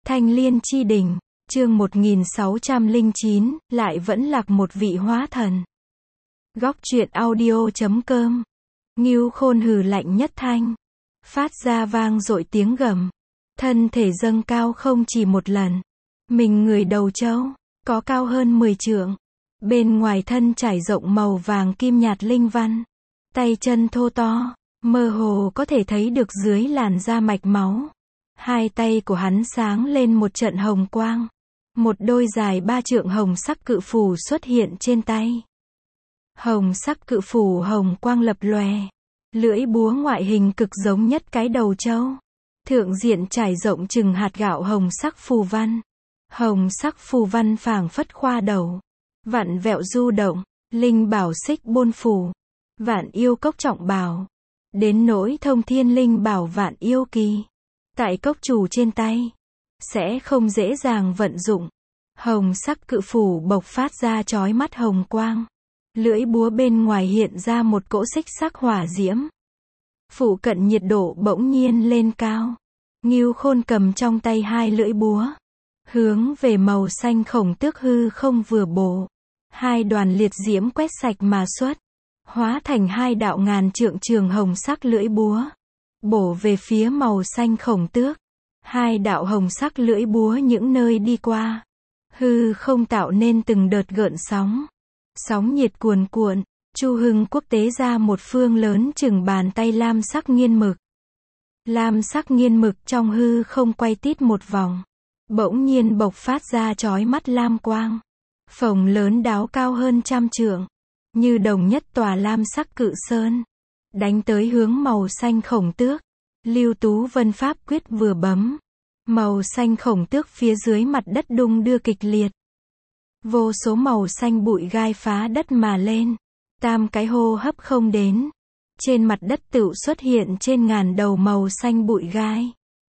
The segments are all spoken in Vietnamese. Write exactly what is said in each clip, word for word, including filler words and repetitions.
Thanh Liên Chi Đỉnh, chương một nghìn sáu trăm lẻ chín, lại vẫn lạc một vị hóa thần. Góc truyện audio chấm com. Ngưu Khôn hừ lạnh nhất thanh, phát ra vang dội tiếng gầm, thân thể dâng cao không chỉ một lần. Mình người đầu trâu, có cao hơn mười trượng. Bên ngoài thân trải rộng màu vàng kim nhạt linh văn. Tay chân thô to, mơ hồ có thể thấy được dưới làn da mạch máu. Hai tay của hắn sáng lên một trận hồng quang. Một đôi dài ba trượng hồng sắc cự phủ xuất hiện trên tay. Hồng sắc cự phủ hồng quang lập lòe. Lưỡi búa ngoại hình cực giống nhất cái đầu trâu. Thượng diện trải rộng chừng hạt gạo hồng sắc phù văn. Hồng sắc phù văn phảng phất khoa đầu. Vạn vẹo du động, linh bảo xích bôn phù. Vạn yêu cốc trọng bảo. Đến nỗi thông thiên linh bảo vạn yêu kỳ. Tại cốc chủ trên tay, sẽ không dễ dàng vận dụng. Hồng sắc cự phủ bộc phát ra chói mắt hồng quang. Lưỡi búa bên ngoài hiện ra một cỗ xích sắc hỏa diễm. Phụ cận nhiệt độ bỗng nhiên lên cao. Ngưu Khôn cầm trong tay hai lưỡi búa, hướng về màu xanh khổng tước hư không vừa bổ. Hai đoàn liệt diễm quét sạch mà xuất, hóa thành hai đạo ngàn trượng trường hồng sắc lưỡi búa, bổ về phía màu xanh khổng tước. Hai đạo hồng sắc lưỡi búa những nơi đi qua, hư không tạo nên từng đợt gợn sóng. Sóng nhiệt cuồn cuộn, Chu Hưng Quốc tế ra một phương lớn chừng bàn tay lam sắc nghiên mực. Lam sắc nghiên mực trong hư không quay tít một vòng, bỗng nhiên bộc phát ra chói mắt lam quang. Phồng lớn đáo cao hơn trăm trượng, như đồng nhất tòa lam sắc cự sơn, đánh tới hướng màu xanh khổng tước. Lưu Tú Vân pháp quyết vừa bấm, màu xanh khổng tước phía dưới mặt đất đung đưa kịch liệt. Vô số màu xanh bụi gai phá đất mà lên, tam cái hô hấp không đến, trên mặt đất tựu xuất hiện trên ngàn đầu màu xanh bụi gai.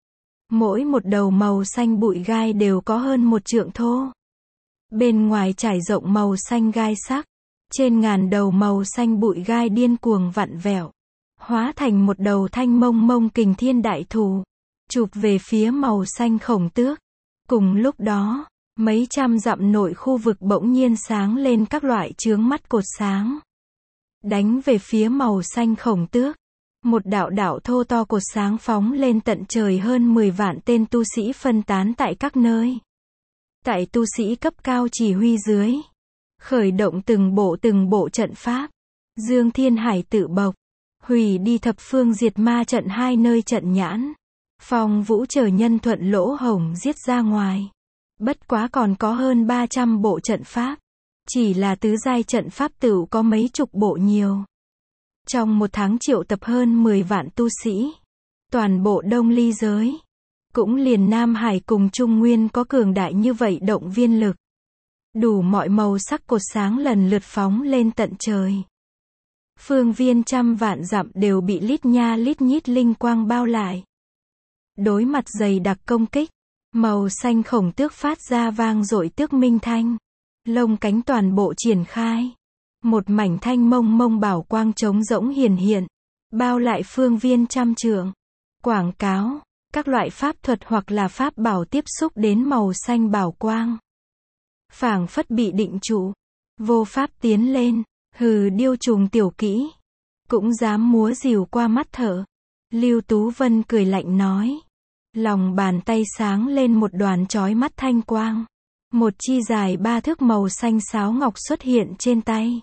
Mỗi một đầu màu xanh bụi gai đều có hơn một trượng thô. Bên ngoài trải rộng màu xanh gai sắc, trên ngàn đầu màu xanh bụi gai điên cuồng vặn vẹo, hóa thành một đầu thanh mông mông kình thiên đại thù, chụp về phía màu xanh khổng tước. Cùng lúc đó, mấy trăm dặm nội khu vực bỗng nhiên sáng lên các loại chướng mắt cột sáng, đánh về phía màu xanh khổng tước. Một đạo đạo thô to cột sáng phóng lên tận trời, hơn mười vạn tên tu sĩ phân tán tại các nơi. Tại tu sĩ cấp cao chỉ huy dưới, khởi động từng bộ từng bộ trận pháp. Dương Thiên Hải tự bộc, hủy đi thập phương diệt ma trận hai nơi trận nhãn. Phong Vũ chờ nhân thuận lỗ hổng giết ra ngoài. Bất quá còn có hơn ba trăm bộ trận pháp. Chỉ là tứ giai trận pháp tựu có mấy chục bộ nhiều. Trong một tháng triệu tập hơn mười vạn tu sĩ. Toàn bộ Đông Ly giới, cũng liền Nam Hải cùng Trung Nguyên có cường đại như vậy động viên lực. Đủ mọi màu sắc cột sáng lần lượt phóng lên tận trời. Phương viên trăm vạn dặm đều bị lít nha lít nhít linh quang bao lại. Đối mặt dày đặc công kích, màu xanh khổng tước phát ra vang dội tước minh thanh. Lông cánh toàn bộ triển khai. Một mảnh thanh mông mông bảo quang trống rỗng hiển hiện, bao lại phương viên trăm trượng. Quảng cáo, các loại pháp thuật hoặc là pháp bảo tiếp xúc đến màu xanh bảo quang, phảng phất bị định trụ, vô pháp tiến lên. Hừ, điêu trùng tiểu kỹ, cũng dám múa rìu qua mắt thợ. Lưu Tú Vân cười lạnh nói. Lòng bàn tay sáng lên một đoàn chói mắt thanh quang. Một chi dài ba thước màu xanh sáo ngọc xuất hiện trên tay.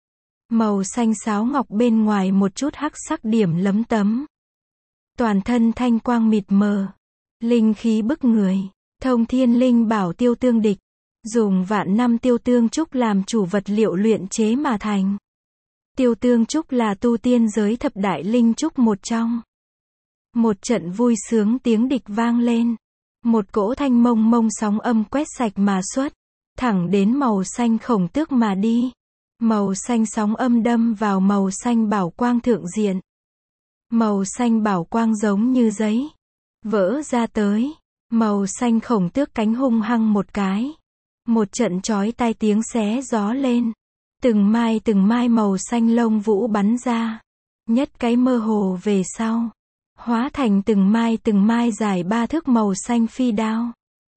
Màu xanh sáo ngọc bên ngoài một chút hắc sắc điểm lấm tấm. Toàn thân thanh quang mịt mờ, linh khí bức người. Thông thiên linh bảo tiêu tương địch, dùng vạn năm tiêu tương trúc làm chủ vật liệu luyện chế mà thành. Tiêu tương trúc là tu tiên giới thập đại linh trúc một trong. Một trận vui sướng tiếng địch vang lên. Một cỗ thanh mông mông sóng âm quét sạch mà xuất, thẳng đến màu xanh khổng tước mà đi. Màu xanh sóng âm đâm vào màu xanh bảo quang thượng diện. Màu xanh bảo quang giống như giấy, vỡ ra tới. Màu xanh khổng tước cánh hung hăng một cái. Một trận chói tai tiếng xé gió lên. Từng mai từng mai màu xanh lông vũ bắn ra. Nhất cái mơ hồ về sau, hóa thành từng mai từng mai dài ba thước màu xanh phi đao.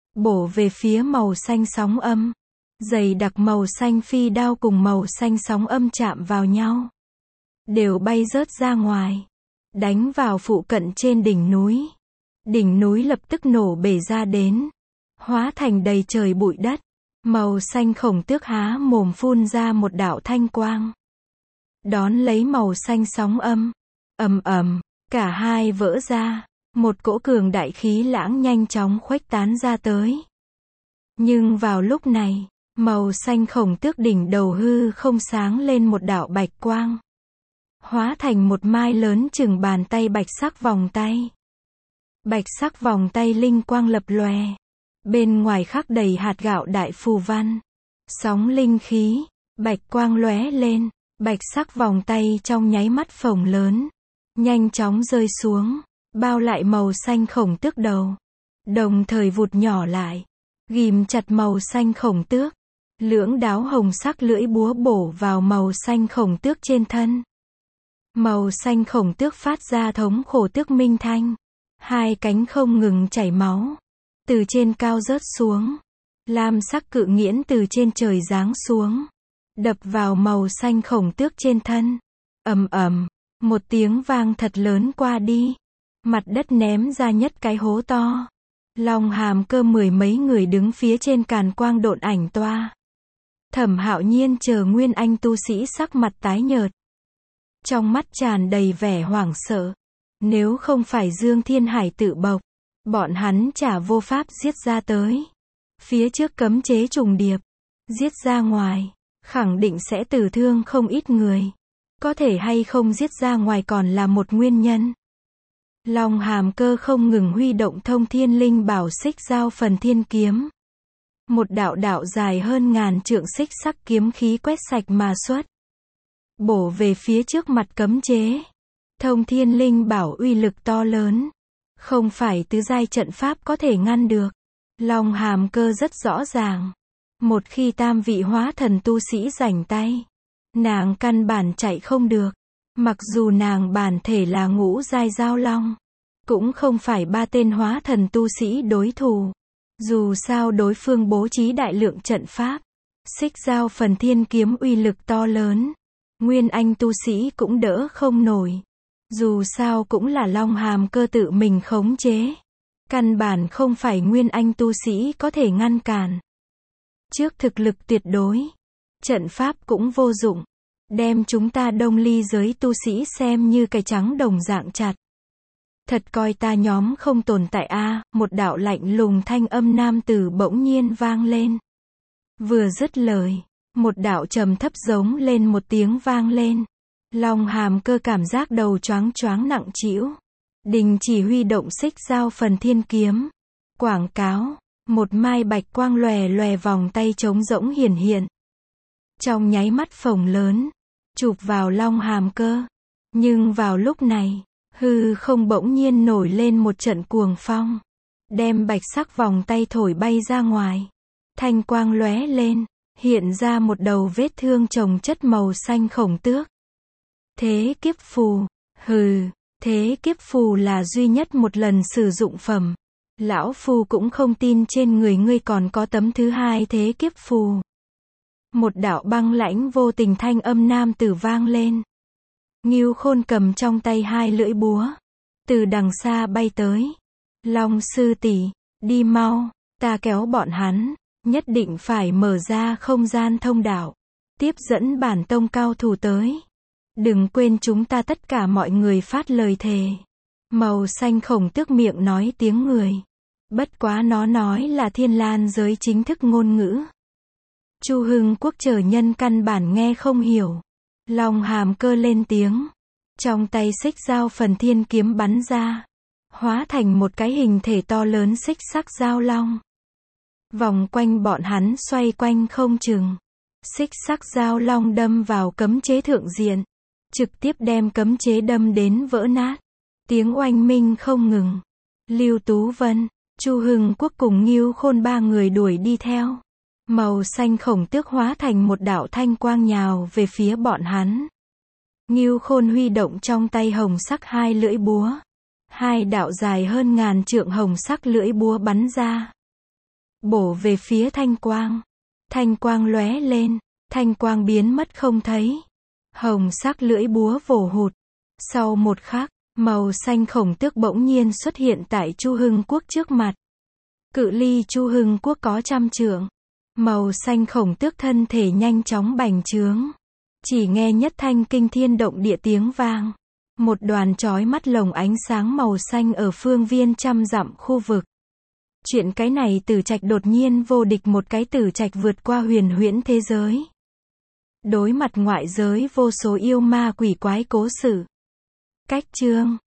bổ về phía màu xanh sóng âm. Dày đặc màu xanh phi đao cùng màu xanh sóng âm chạm vào nhau, đều bay rớt ra ngoài, đánh vào phụ cận trên đỉnh núi. Đỉnh núi lập tức nổ bể ra đến, hóa thành đầy trời bụi đất. Màu xanh khổng tước há mồm phun ra một đạo thanh quang, đón lấy màu xanh sóng âm. Ầm ầm, cả hai vỡ ra, một cỗ cường đại khí lãng nhanh chóng khuếch tán ra tới. Nhưng vào lúc này, màu xanh khổng tước đỉnh đầu hư không sáng lên một đạo bạch quang, hóa thành một mai lớn chừng bàn tay bạch sắc vòng tay. Bạch sắc vòng tay linh quang lập lòe, bên ngoài khắc đầy hạt gạo đại phù văn, sóng linh khí, bạch quang lóe lên, bạch sắc vòng tay trong nháy mắt phồng lớn, nhanh chóng rơi xuống, bao lại màu xanh khổng tước đầu, đồng thời vụt nhỏ lại, ghim chặt màu xanh khổng tước. Lưỡng đáo hồng sắc lưỡi búa bổ vào màu xanh khổng tước trên thân. Màu xanh khổng tước phát ra thống khổ tước minh thanh, hai cánh không ngừng chảy máu, từ trên cao rớt xuống. Lam sắc cự nghiễn từ trên trời giáng xuống, đập vào màu xanh khổng tước trên thân. Ầm ầm, một tiếng vang thật lớn qua đi, mặt đất ném ra nhất cái hố to. Long Hàm Cơ mười mấy người đứng phía trên càn quang độn ảnh toa. Thẩm Hạo Nhiên chờ nguyên anh tu sĩ sắc mặt tái nhợt, trong mắt tràn đầy vẻ hoảng sợ. Nếu không phải Dương Thiên Hải tự bộc, bọn hắn chả vô pháp giết ra tới. Phía trước cấm chế trùng điệp, giết ra ngoài, khẳng định sẽ tử thương không ít người. Có thể hay không giết ra ngoài còn là một nguyên nhân. Long Hàm Cơ không ngừng huy động thông thiên linh bảo xích giao phần thiên kiếm. Một đạo đạo dài hơn ngàn trượng xích sắc kiếm khí quét sạch mà xuất, bổ về phía trước mặt cấm chế. Thông thiên linh bảo uy lực to lớn, không phải tứ giai trận pháp có thể ngăn được. Long Hàm Cơ rất rõ ràng, một khi tam vị hóa thần tu sĩ rảnh tay, nàng căn bản chạy không được. Mặc dù nàng bản thể là ngũ giai giao long, cũng không phải ba tên hóa thần tu sĩ đối thủ. Dù sao đối phương bố trí đại lượng trận pháp, xích giao phần thiên kiếm uy lực to lớn, nguyên anh tu sĩ cũng đỡ không nổi. Dù sao cũng là Long Hàm Cơ tự mình khống chế, căn bản không phải nguyên anh tu sĩ có thể ngăn cản. Trước thực lực tuyệt đối, trận pháp cũng vô dụng, đem chúng ta Đông Ly giới tu sĩ xem như cải trắng đồng dạng chặt. Thật coi ta nhóm không tồn tại a, à, một đạo lạnh lùng thanh âm nam tử bỗng nhiên vang lên. Vừa dứt lời, một đạo trầm thấp giống lên một tiếng vang lên. Long Hàm Cơ cảm giác đầu choáng choáng nặng trĩu, đình chỉ huy động xích giao phần thiên kiếm. Quảng cáo, một mai bạch quang lòe lòe vòng tay trống rỗng hiển hiện. Trong nháy mắt phồng lớn, chụp vào Long Hàm Cơ. Nhưng vào lúc này, hư không bỗng nhiên nổi lên một trận cuồng phong, đem bạch sắc vòng tay thổi bay ra ngoài. Thanh quang lóe lên, hiện ra một đầu vết thương chồng chất màu xanh khổng tước. Thế kiếp phù, hừ, thế kiếp phù là duy nhất một lần sử dụng phẩm. Lão phu cũng không tin trên người ngươi còn có tấm thứ hai thế kiếp phù. Một đạo băng lãnh vô tình thanh âm nam tử vang lên. Ngưu Khôn cầm trong tay hai lưỡi búa, từ đằng xa bay tới. Long sư tỷ, đi mau, ta kéo bọn hắn, nhất định phải mở ra không gian thông đạo, tiếp dẫn bản tông cao thủ tới. Đừng quên chúng ta tất cả mọi người phát lời thề. Màu xanh khổng tước miệng nói tiếng người, bất quá nó nói là Thiên Lan giới chính thức ngôn ngữ. Chu Hưng Quốc chờ nhân căn bản nghe không hiểu. Long Hàm Cơ lên tiếng, trong tay xích giao phần thiên kiếm bắn ra, hóa thành một cái hình thể to lớn xích sắc giao long. Vòng quanh bọn hắn xoay quanh không chừng. Xích sắc giao long đâm vào cấm chế thượng diện, trực tiếp đem cấm chế đâm đến vỡ nát. Tiếng oanh minh không ngừng. Lưu Tú Vân, Chu Hưng Quốc cùng Ngưu Khôn ba người đuổi đi theo. Màu xanh khổng tước hóa thành một đạo thanh quang nhào về phía bọn hắn. Ngưu Khôn huy động trong tay hồng sắc hai lưỡi búa. Hai đạo dài hơn ngàn trượng hồng sắc lưỡi búa bắn ra. bổ về phía thanh quang. Thanh quang lóe lên, thanh quang biến mất không thấy. Hồng sắc lưỡi búa vồ hụt. Sau một khắc, màu xanh khổng tước bỗng nhiên xuất hiện tại Chu Hưng Quốc trước mặt. Cự ly Chu Hưng Quốc có trăm trượng. Màu xanh khổng tước thân thể nhanh chóng bành trướng. Chỉ nghe nhất thanh kinh thiên động địa tiếng vang. Một đoàn chói mắt lồng ánh sáng màu xanh ở phương viên trăm dặm khu vực. Chuyện cái này Tử Trạch đột nhiên vô địch, một cái Tử Trạch vượt qua huyền huyễn thế giới. Đối mặt ngoại giới vô số yêu ma quỷ quái cố sự. Cách chương